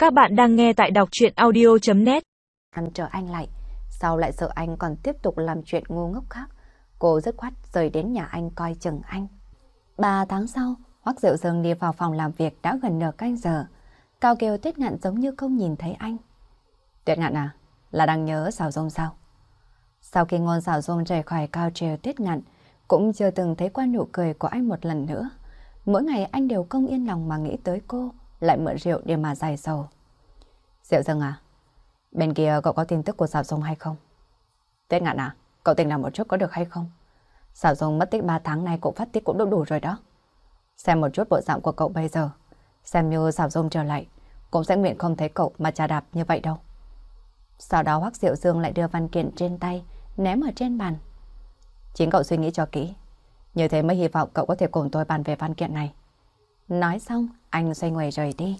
Các bạn đang nghe tại đọc truyện audio.net. Hắn chờ anh lại, sau lại sợ anh còn tiếp tục làm chuyện ngu ngốc khác. Cô dứt khoát rời đến nhà anh coi chừng anh. 3 tháng sau, Hoắc Diệu Dương đi vào phòng làm việc đã gần nửa canh giờ. Cao Kiều Tuyết Ngạn giống như không nhìn thấy anh. Tuyết Ngạn à, là đang nhớ Sảo Dung sao? Sau khi Ngôn Sảo Dung rời khỏi Cao Triều, Tuyết Ngạn cũng chưa từng thấy qua nụ cười của anh một lần nữa. Mỗi ngày anh đều không yên lòng mà nghĩ tới cô, lại mượn rượu để mà giải sầu. Diệu Dương à, bên kia cậu có tin tức của Sảo Dung hay không? Tuyết Ngạn à, cậu tỉnh làm một chút có được hay không? Sảo Dung mất tích 3 tháng nay cũng phát tiết cũng đủ rồi đó. Xem một chút bộ dạng của cậu bây giờ, xem như Sảo Dung trở lại cũng sẽ nguyện không thấy cậu mà chà đạp như vậy đâu. Sau đó Hoắc Diệu Dương lại đưa văn kiện trên tay ném ở trên bàn. Chính cậu suy nghĩ cho kỹ, như thế mới hy vọng cậu có thể cùng tôi bàn về văn kiện này. Nói xong anh xoay người rời đi.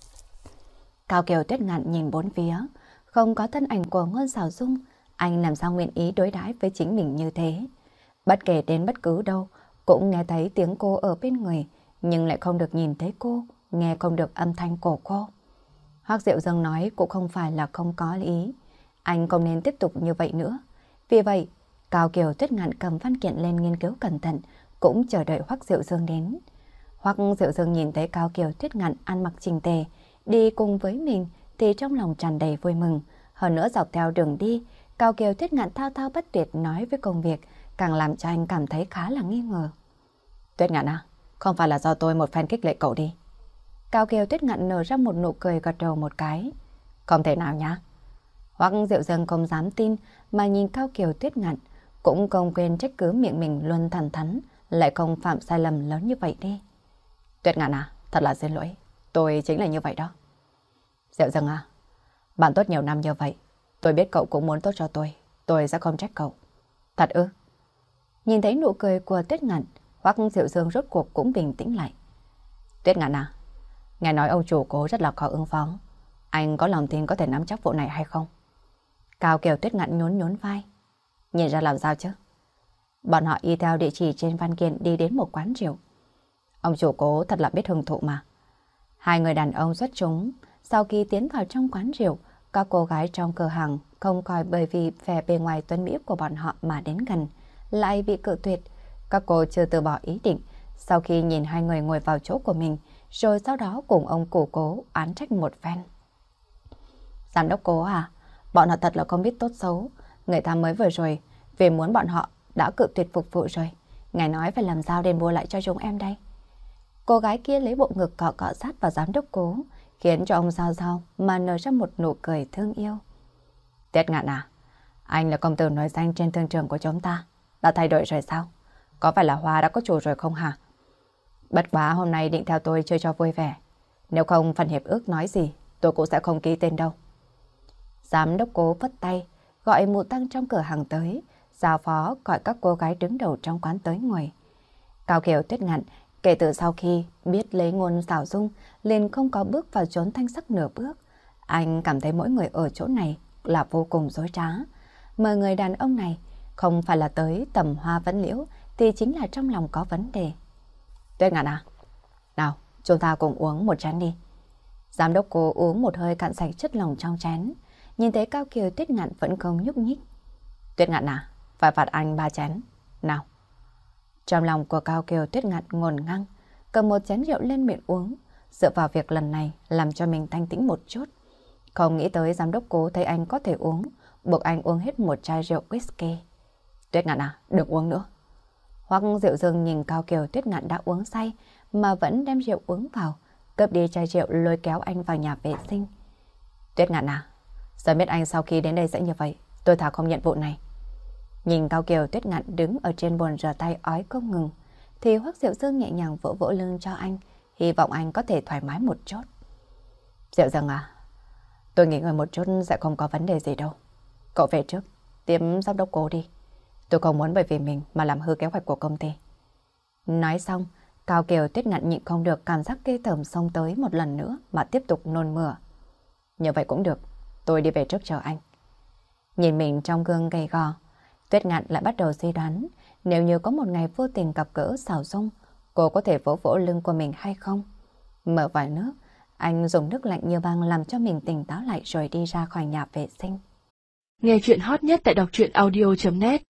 Cao Kiều Tuyết Ngạn nhìn bốn phía, không có thân ảnh của Ngôn Sảo Dung, anh làm sao nguyện ý đối đãi với chính mình như thế. Bất kể đến bất cứ đâu, cũng nghe thấy tiếng cô ở bên người, nhưng lại không được nhìn thấy cô, nghe không được âm thanh của cô. Hoắc Diệu Dương nói cũng không phải là không có ý, anh không nên tiếp tục như vậy nữa. Vì vậy, Cao Kiều Tuyết Ngạn cầm văn kiện lên nghiên cứu cẩn thận, cũng chờ đợi Hoắc Diệu Dương đến. Hoắc Diệu Dương nhìn thấy Cao Kiều Tuyết Ngạn ăn mặc chỉnh tề, đi cùng với mình thì trong lòng tràn đầy vui mừng. Hơn nữa dọc theo đường đi, Cao Kiều Tuyết Ngạn thao thao bất tuyệt nói với công việc, càng làm cho anh cảm thấy khá là nghi ngờ. Tuyết Ngạn à, không phải là do tôi một phen kích lệ cậu đi. Cao Kiều Tuyết Ngạn nở ra một nụ cười gật đầu một cái. Không thể nào nhá. Hoắc Diệu Dương không dám tin mà nhìn Cao Kiều Tuyết Ngạn, cũng không quên trách cứ miệng mình luôn thẳng thắn, lại không phạm sai lầm lớn như vậy đi. Tuyết Ngạn à, thật là xin lỗi, tôi chính là như vậy đó. Diệu Dương à, bạn tốt nhiều năm như vậy, tôi biết cậu cũng muốn tốt cho tôi sẽ không trách cậu. Thật ư? Nhìn thấy nụ cười của Tuyết Ngạn, Hoắc Diệu Dương rốt cuộc cũng bình tĩnh lại. Tuyết Ngạn à, nghe nói ông chủ cố rất là khó ứng phó, anh có lòng tin có thể nắm chắc vụ này hay không? Cao Kiều Tuyết Ngạn nhún nhún vai. Nhìn ra làm sao chứ? Bọn họ y theo địa chỉ trên văn kiện đi đến một quán rượu. Ông chủ cố thật là biết hưởng thụ mà. Hai người đàn ông xuất chúng, sau khi tiến vào trong quán rượu, các cô gái trong cửa hàng không coi bởi vì vẻ bề ngoài tuấn mỹ của bọn họ mà đến gần, lại bị cự tuyệt. Các cô chưa từ bỏ ý định, sau khi nhìn hai người ngồi vào chỗ của mình, rồi sau đó cùng ông chủ cố oán trách một phen. Giám đốc Cố à, bọn họ thật là không biết tốt xấu. Người ta mới vừa rồi, vì muốn bọn họ đã cự tuyệt phục vụ rồi. Ngài nói phải làm sao để mua lại cho chúng em đây. Cô gái kia lấy bộ ngực cọ cọ sát vào giám đốc Cố, khiến cho ông Giao Giao mà nở ra một nụ cười thương yêu. Tuyết Ngạn à, anh là công tử nổi danh trên thương trường của chúng ta, đã thay đổi rồi sao? Có phải là Hoa đã có chủ rồi không hả? Bất quá hôm nay định theo tôi chơi cho vui vẻ. Nếu không phần hiệp ước nói gì, tôi cũng sẽ không ký tên đâu. Giám đốc Cố vất tay, gọi mụ tăng trong cửa hàng tới, giao phó gọi các cô gái đứng đầu trong quán tới ngồi. Cao Kiều Tuyết Ngạn kể từ sau khi biết lấy Ngôn Sảo Dung liền không có bước vào chốn thanh sắc nửa bước. Anh cảm thấy mỗi người ở chỗ này là vô cùng dối trá. Mà người đàn ông này không phải là tới tầm hoa vấn liễu thì chính là trong lòng có vấn đề. Tuyết Ngạn à, nào chúng ta cùng uống một chén đi. Giám đốc Cố uống một hơi cạn sạch chất lỏng trong chén, nhìn thấy Cao Kiều Tuyết Ngạn vẫn không nhúc nhích. Tuyết Ngạn à, phải phạt anh 3 chén. Nào. Trong lòng của Cao Kiều Tuyết Ngạn ngổn ngang, cầm một chén rượu lên miệng uống, dựa vào việc lần này làm cho mình thanh tĩnh một chút. Không nghĩ tới giám đốc Cố thấy anh có thể uống, buộc anh uống hết một chai rượu whisky. Tuyết Ngạn à, đừng uống nữa. Hoắc Diệu Dương nhìn Cao Kiều Tuyết Ngạn đã uống say mà vẫn đem rượu uống vào, cướp đi chai rượu lôi kéo anh vào nhà vệ sinh. Tuyết Ngạn à, giờ biết anh sau khi đến đây sẽ như vậy, tôi thà không nhận vụ này. Nhìn Cao Kiều Tuyết Ngạn đứng ở trên bồn rửa tay ói không ngừng, thì Hoắc Diệu Dương nhẹ nhàng vỗ vỗ lưng cho anh, hy vọng anh có thể thoải mái một chút. Diệu Dương à, tôi nghỉ ngơi một chút sẽ không có vấn đề gì đâu. Cậu về trước, tiếp giám đốc Cố đi. Tôi không muốn bởi vì mình mà làm hư kế hoạch của công ty. Nói xong, Cao Kiều Tuyết Ngạn nhịn không được cảm giác ghê tởm xông tới một lần nữa mà tiếp tục nôn mửa. Như vậy cũng được, tôi đi về trước chờ anh. Nhìn mình trong gương gầy gò, Tuyết Ngạn lại bắt đầu suy đoán, nếu như có một ngày vô tình gặp gỡ Sảo Dung, cô có thể vỗ vỗ lưng của mình hay không? Mở vòi nước, Anh dùng nước lạnh như băng làm cho mình tỉnh táo lại rồi đi ra khỏi nhà vệ sinh. Nghe chuyện hot nhất tại đọc truyện audio.net